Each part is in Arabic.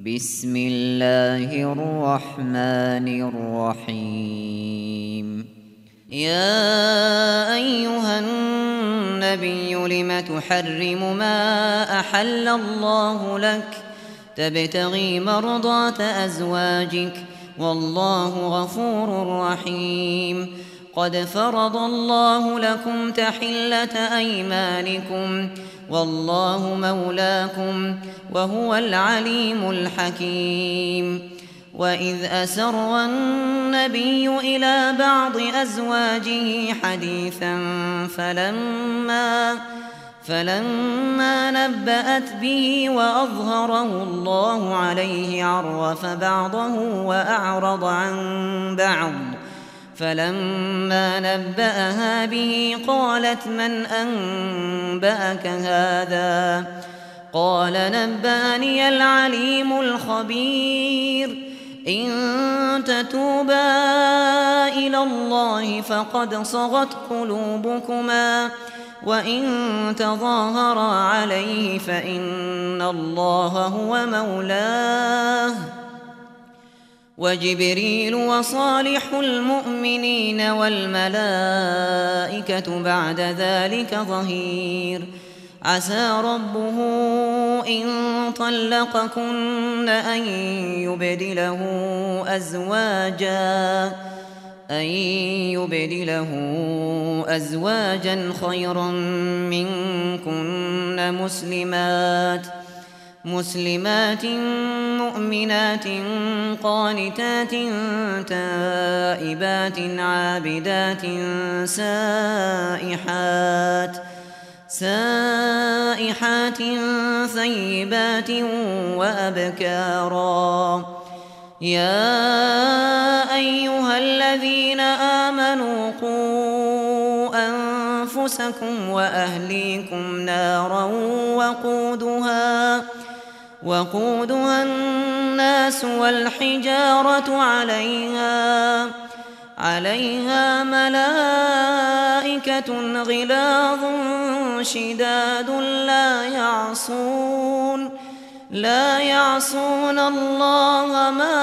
بسم الله الرحمن الرحيم. يا أيها النبي لم تحرم ما أحل الله لك تبتغي مرضات أزواجك والله غفور رحيم. قد فرض الله لكم تحلة أيمانكم والله مولاكم وهو العليم الحكيم. وإذ أسر النبي إلى بعض أزواجه حديثا فلما نبأت به وأظهره الله عليه عرف بعضه وأعرض عن بعض. فلما نبأها به قالت من أنبأك هذا؟ قال نبأني العليم الخبير. إن تتوبا إلى الله فقد صغت قلوبكما وإن تظاهرا عليه فإن الله هو مولاه وجبريل وصالح المؤمنين والملائكة بعد ذلك ظهير. عسى ربه إن طلقكن أن يبدله أزواجا خيرا منكن مسلمات مؤمنات قانتات تائبات عابدات سائحات ثيبات وأبكارا. يا أيها الذين آمنوا قوا أنفسكم وأهليكم نارا وقودها الناس والحجارة عليها ملائكة غلاظ شداد لا يعصون الله ما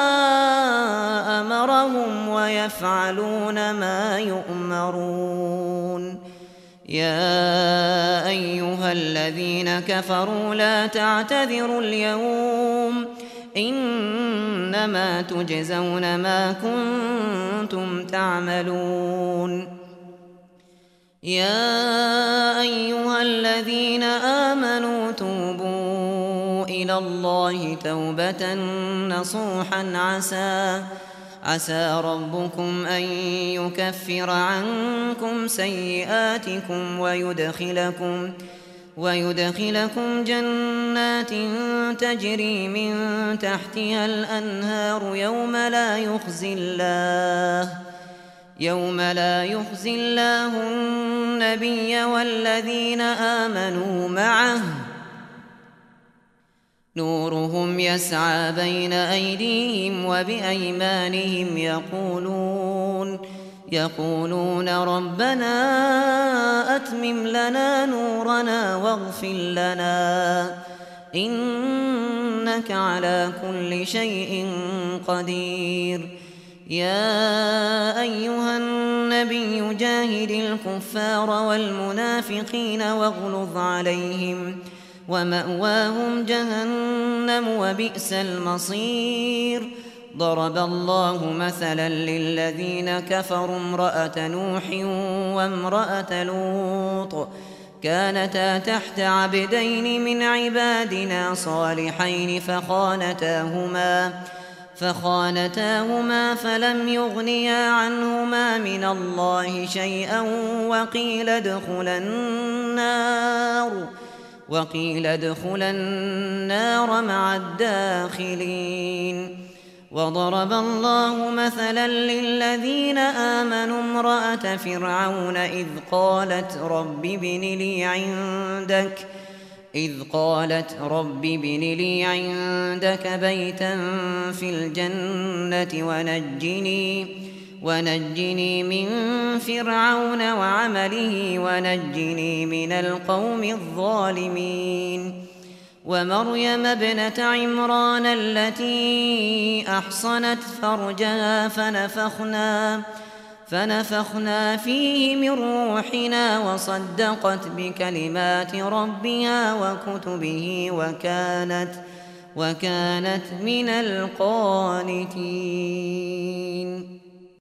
أمرهم ويفعلون ما يؤمرون. يا أيها الذين كفروا لا تعتذروا اليوم إنما تجزون ما كنتم تعملون. يا أيها الذين آمنوا توبوا إلى الله توبة نصوحا عسى ربكم أن يكفر عنكم سيئاتكم ويدخلكم جنات تجري من تحتها الأنهار يوم لا يخزي الله النبي والذين آمنوا معه نورهم يسعى بين أيديهم وبأيمانهم يقولون ربنا أتمم لنا نورنا واغفر لنا إنك على كل شيء قدير. يا أيها النبي جاهد الكفار والمنافقين واغلظ عليهم ومأواهم جهنم وبئس المصير. ضرب الله مثلا للذين كفروا امرأة نوح وامرأة لوط كانتا تحت عبدين من عبادنا صالحين فخانتاهما فلم يغنيا عنهما من الله شيئا وقيل ادخلا النار مع الداخلين. وضرب الله مثلا للذين آمنوا امرأة فرعون إذ قالت رب ابن لي عندك بيتا في الجنة ونجني من فرعون وعمله ونجني من القوم الظالمين. ومريم ابنة عمران التي أحصنت فرجها فنفخنا فيه من روحنا وصدقت بكلمات ربها وكتبه وكانت من القانتين.